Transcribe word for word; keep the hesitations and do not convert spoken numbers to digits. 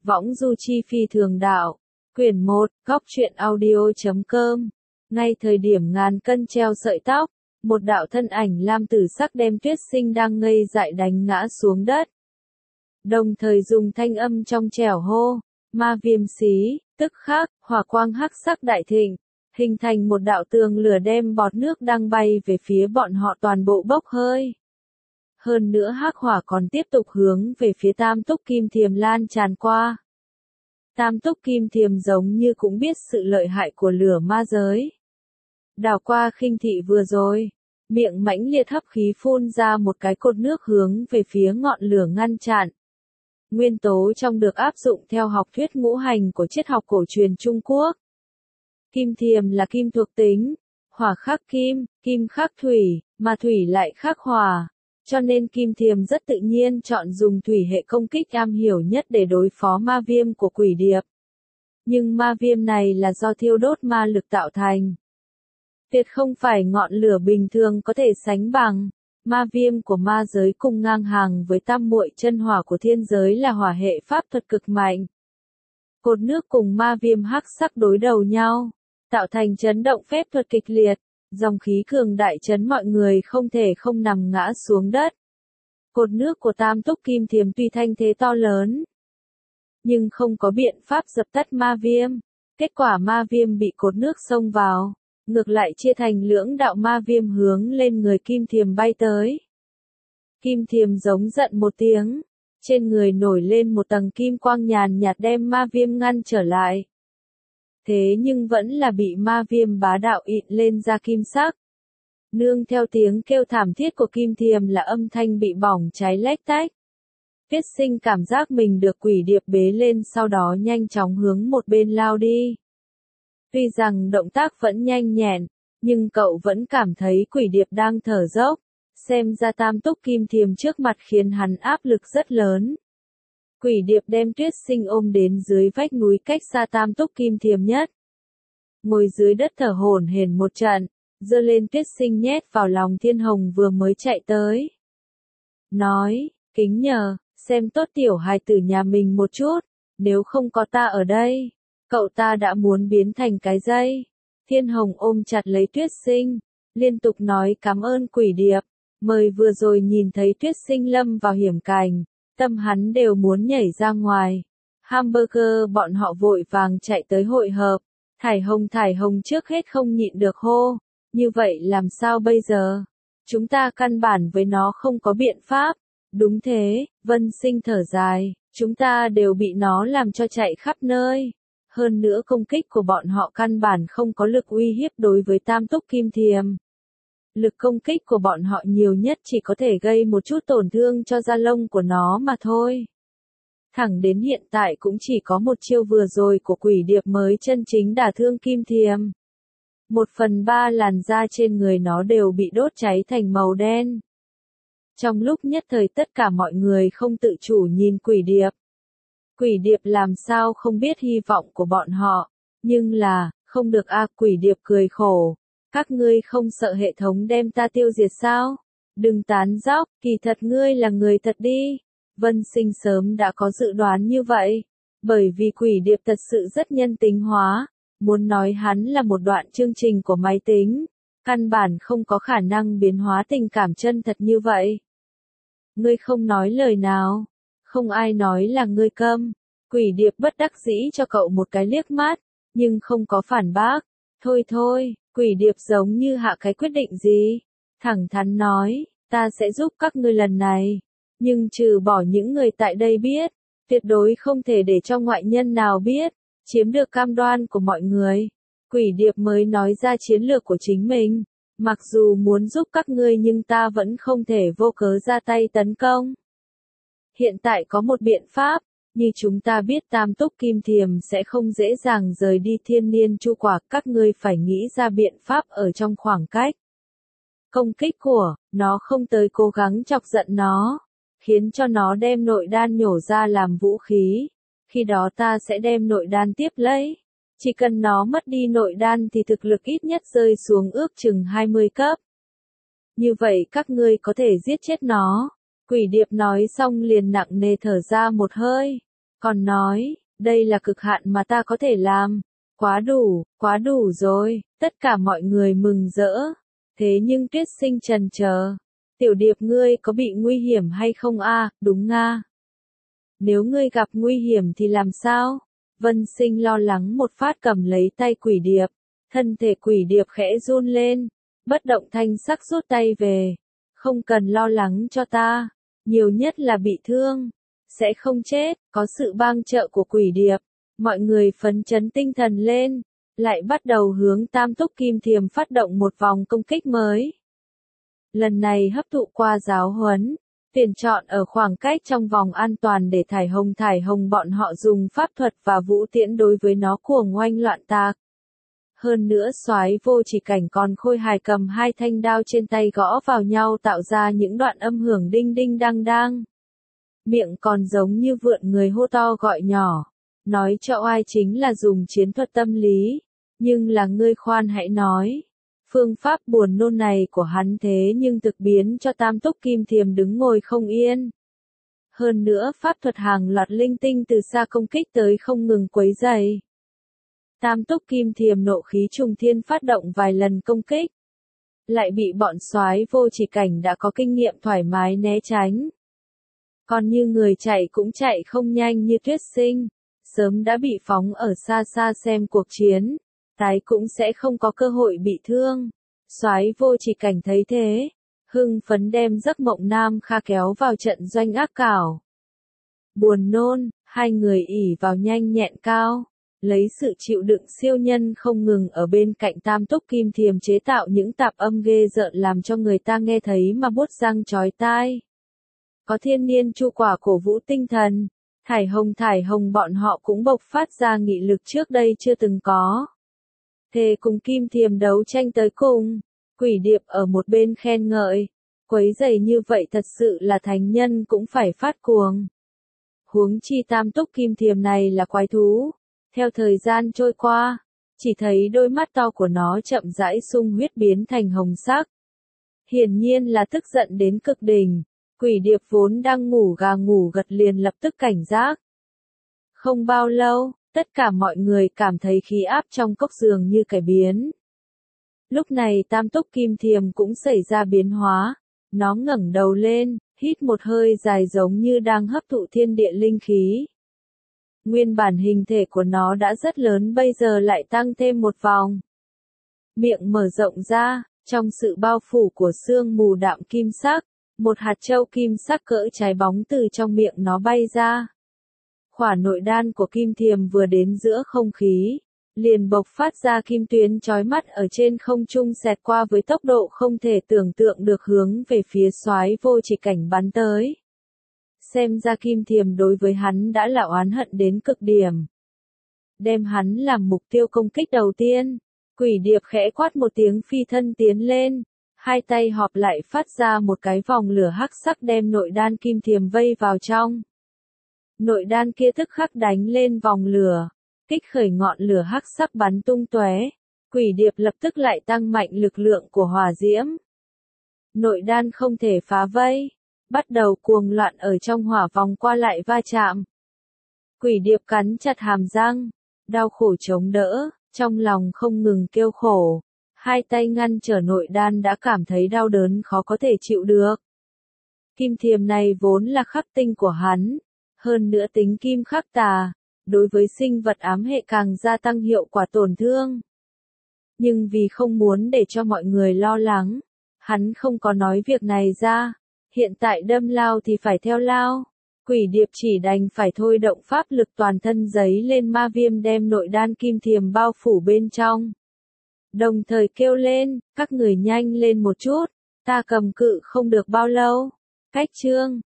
Võng du chi phi thường đạo. Quyển một, góc truyện audio.com. Ngay thời điểm ngàn cân treo sợi tóc, một đạo thân ảnh lam tử sắc đem Tuyết Sinh đang ngây dại đánh ngã xuống đất. Đồng thời dùng thanh âm trong trẻo hô, ma viêm xí, tức khắc, hỏa quang hắc sắc đại thịnh, hình thành một đạo tường lửa đem bọt nước đang bay về phía bọn họ toàn bộ bốc hơi. Hơn nữa hắc hỏa còn tiếp tục hướng về phía Tam Túc Kim Thiềm lan tràn qua. Tam Túc Kim Thiềm giống như cũng biết sự lợi hại của lửa ma giới. Đảo qua khinh thị vừa rồi, miệng mãnh liệt hấp khí phun ra một cái cột nước hướng về phía ngọn lửa ngăn chặn. Nguyên tố trong được áp dụng theo học thuyết ngũ hành của triết học cổ truyền Trung Quốc. Kim Thiềm là kim thuộc tính, hỏa khắc kim, kim khắc thủy, mà thủy lại khắc hỏa. Cho nên Kim Thiềm rất tự nhiên chọn dùng thủy hệ công kích am hiểu nhất để đối phó ma viêm của quỷ điệp. Nhưng ma viêm này là do thiêu đốt ma lực tạo thành. Tuyệt không phải ngọn lửa bình thường có thể sánh bằng. Ma viêm của ma giới cùng ngang hàng với tam muội chân hỏa của thiên giới là hỏa hệ pháp thuật cực mạnh. Cột nước cùng ma viêm hắc sắc đối đầu nhau, tạo thành chấn động phép thuật kịch liệt. Dòng khí cường đại chấn mọi người không thể không nằm ngã xuống đất. Cột nước của Tam Túc Kim Thiềm tuy thanh thế to lớn, nhưng không có biện pháp dập tắt ma viêm. Kết quả ma viêm bị cột nước xông vào, ngược lại chia thành lưỡng đạo ma viêm hướng lên người Kim Thiềm bay tới. Kim Thiềm giống giận một tiếng, trên người nổi lên một tầng kim quang nhàn nhạt đem ma viêm ngăn trở lại. Thế nhưng vẫn là bị ma viêm bá đạo ịn lên ra kim sắc. Nương theo tiếng kêu thảm thiết của Kim Thiềm là âm thanh bị bỏng cháy lách tách. Tuyết Sinh cảm giác mình được quỷ điệp bế lên sau đó nhanh chóng hướng một bên lao đi. Tuy rằng động tác vẫn nhanh nhẹn, nhưng cậu vẫn cảm thấy quỷ điệp đang thở dốc. Xem ra Tam Túc Kim Thiềm trước mặt khiến hắn áp lực rất lớn. Quỷ điệp đem Tuyết Sinh ôm đến dưới vách núi cách xa Tam Túc Kim Thiềm nhất. Ngồi dưới đất thở hổn hển một trận, giơ lên Tuyết Sinh nhét vào lòng Thiên Hồng vừa mới chạy tới. Nói, kính nhờ, xem tốt tiểu hài tử nhà mình một chút, nếu không có ta ở đây, cậu ta đã muốn biến thành cái dây. Thiên Hồng ôm chặt lấy Tuyết Sinh, liên tục nói cảm ơn quỷ điệp, mời vừa rồi nhìn thấy Tuyết Sinh lâm vào hiểm cảnh. Tâm hắn đều muốn nhảy ra ngoài. Hamburger bọn họ vội vàng chạy tới hội hợp. Thải Hồng Thải Hồng trước hết không nhịn được hô. Như vậy làm sao bây giờ? Chúng ta căn bản với nó không có biện pháp. Đúng thế, Vân Sinh thở dài. Chúng ta đều bị nó làm cho chạy khắp nơi. Hơn nữa công kích của bọn họ căn bản không có lực uy hiếp đối với Tam Túc Kim Thiềm. Lực công kích của bọn họ nhiều nhất chỉ có thể gây một chút tổn thương cho da lông của nó mà thôi. Thẳng đến hiện tại cũng chỉ có một chiêu vừa rồi của quỷ điệp mới chân chính đả thương Kim Thiềm. Một phần ba làn da trên người nó đều bị đốt cháy thành màu đen. Trong lúc nhất thời tất cả mọi người không tự chủ nhìn quỷ điệp. Quỷ điệp làm sao không biết hy vọng của bọn họ, nhưng là, không được a quỷ điệp cười khổ. Các ngươi không sợ hệ thống đem ta tiêu diệt sao? Đừng tán dóc, kỳ thật ngươi là người thật đi. Vân Sinh sớm đã có dự đoán như vậy. Bởi vì quỷ điệp thật sự rất nhân tính hóa. Muốn nói hắn là một đoạn chương trình của máy tính. Căn bản không có khả năng biến hóa tình cảm chân thật như vậy. Ngươi không nói lời nào. Không ai nói là ngươi câm. Quỷ điệp bất đắc dĩ cho cậu một cái liếc mắt. Nhưng không có phản bác. Thôi thôi. Quỷ điệp giống như hạ cái quyết định gì? Thẳng thắn nói, ta sẽ giúp các ngươi lần này. Nhưng trừ bỏ những người tại đây biết, tuyệt đối không thể để cho ngoại nhân nào biết, chiếm được cam đoan của mọi người. Quỷ điệp mới nói ra chiến lược của chính mình. Mặc dù muốn giúp các ngươi nhưng ta vẫn không thể vô cớ ra tay tấn công. Hiện tại có một biện pháp. Như chúng ta biết Tam Túc Kim Thiềm sẽ không dễ dàng rời đi thiên niên chu quả, các ngươi phải nghĩ ra biện pháp ở trong khoảng cách. Công kích của nó không tới cố gắng chọc giận nó, khiến cho nó đem nội đan nhổ ra làm vũ khí. Khi đó ta sẽ đem nội đan tiếp lấy. Chỉ cần nó mất đi nội đan thì thực lực ít nhất rơi xuống ước chừng hai mươi cấp. Như vậy các ngươi có thể giết chết nó. Quỷ điệp nói xong liền nặng nề thở ra một hơi. Còn nói, đây là cực hạn mà ta có thể làm. Quá đủ, quá đủ rồi, tất cả mọi người mừng rỡ. Thế nhưng Tuyết Sinh chần chờ. Tiểu Điệp ngươi có bị nguy hiểm hay không a? Đúng nga. Nếu ngươi gặp nguy hiểm thì làm sao? Vân Sinh lo lắng một phát cầm lấy tay Quỷ Điệp. Thân thể Quỷ Điệp khẽ run lên. Bất động thanh sắc rút tay về. Không cần lo lắng cho ta. Nhiều nhất là bị thương. Sẽ không chết, có sự bang trợ của Quỷ Điệp. Mọi người phấn chấn tinh thần lên. Lại bắt đầu hướng Tam Túc Kim Thiềm phát động một vòng công kích mới. Lần này hấp thụ qua giáo huấn. Tuyển chọn ở khoảng cách trong vòng an toàn để thải hồng thải hồng bọn họ dùng pháp thuật và vũ tiễn đối với nó cuồng oanh loạn tạc. Hơn nữa Soái Vô Chỉ Cảnh còn khôi hài cầm hai thanh đao trên tay gõ vào nhau tạo ra những đoạn âm hưởng đinh đinh đang đang. Miệng còn giống như vượn người hô to gọi nhỏ. Nói cho oai chính là dùng chiến thuật tâm lý. Nhưng là ngươi khoan hãy nói. Phương pháp buồn nôn này của hắn thế nhưng thực biến cho Tam Túc Kim Thiềm đứng ngồi không yên. Hơn nữa pháp thuật hàng loạt linh tinh từ xa công kích tới không ngừng quấy rầy. Tam Túc Kim Thiềm nộ khí trùng thiên phát động vài lần công kích. Lại bị bọn Soái Vô Chỉ Cảnh đã có kinh nghiệm thoải mái né tránh. Còn như người chạy cũng chạy không nhanh như Tuyết Sinh. Sớm đã bị phóng ở xa xa xem cuộc chiến. Tái cũng sẽ không có cơ hội bị thương. Soái Vô Chỉ Cảnh thấy thế. Hưng phấn đem Giấc Mộng Nam Kha kéo vào trận doanh ác cảo. Buồn nôn, hai người ỉ vào nhanh nhẹn cao. Lấy sự chịu đựng siêu nhân không ngừng ở bên cạnh Tam Túc Kim Thiềm chế tạo những tạp âm ghê rợn làm cho người ta nghe thấy mà buốt răng chói tai. Có thiên niên chu quả cổ vũ tinh thần. Thải hồng thải hồng bọn họ cũng bộc phát ra nghị lực trước đây chưa từng có. Thề cùng Kim Thiềm đấu tranh tới cùng. Quỷ Điệp ở một bên khen ngợi. Quấy rầy như vậy thật sự là thánh nhân cũng phải phát cuồng. Huống chi Tam Túc Kim Thiềm này là quái thú. Theo thời gian trôi qua, chỉ thấy đôi mắt to của nó chậm rãi sung huyết biến thành hồng sắc. Hiển nhiên là tức giận đến cực đỉnh. Quỷ Điệp vốn đang ngủ gà ngủ gật liền lập tức cảnh giác. Không bao lâu, tất cả mọi người cảm thấy khí áp trong cốc giường như cải biến. Lúc này Tam Túc Kim Thiềm cũng xảy ra biến hóa. Nó ngẩng đầu lên, hít một hơi dài giống như đang hấp thụ thiên địa linh khí. Nguyên bản hình thể của nó đã rất lớn bây giờ lại tăng thêm một vòng. Miệng mở rộng ra, trong sự bao phủ của sương mù đạm kim sắc, một hạt châu kim sắc cỡ trái bóng từ trong miệng nó bay ra. Khỏa nội đan của Kim Thiềm vừa đến giữa không khí, liền bộc phát ra kim tuyến chói mắt ở trên không trung xẹt qua với tốc độ không thể tưởng tượng được hướng về phía Soái Vô Chỉ Cảnh bắn tới. Xem ra Kim Thiềm đối với hắn đã là oán hận đến cực điểm. Đem hắn làm mục tiêu công kích đầu tiên, Quỷ Điệp khẽ quát một tiếng phi thân tiến lên, hai tay họp lại phát ra một cái vòng lửa hắc sắc đem nội đan Kim Thiềm vây vào trong. Nội đan kia tức khắc đánh lên vòng lửa, kích khởi ngọn lửa hắc sắc bắn tung tóe. Quỷ Điệp lập tức lại tăng mạnh lực lượng của hỏa diễm. Nội đan không thể phá vây, bắt đầu cuồng loạn ở trong hỏa vòng qua lại va chạm. Quỷ Điệp cắn chặt hàm răng, đau khổ chống đỡ, trong lòng không ngừng kêu khổ. Hai tay ngăn trở nội đan đã cảm thấy đau đớn khó có thể chịu được. Kim Thiềm này vốn là khắc tinh của hắn, hơn nữa tính kim khắc tà, đối với sinh vật ám hệ càng gia tăng hiệu quả tổn thương. Nhưng vì không muốn để cho mọi người lo lắng, hắn không có nói việc này ra, hiện tại đâm lao thì phải theo lao. Quỷ Điệp chỉ đành phải thôi động pháp lực toàn thân giấy lên ma viêm đem nội đan Kim Thiềm bao phủ bên trong. Đồng thời kêu lên, các người nhanh lên một chút, ta cầm cự không được bao lâu. Cách chương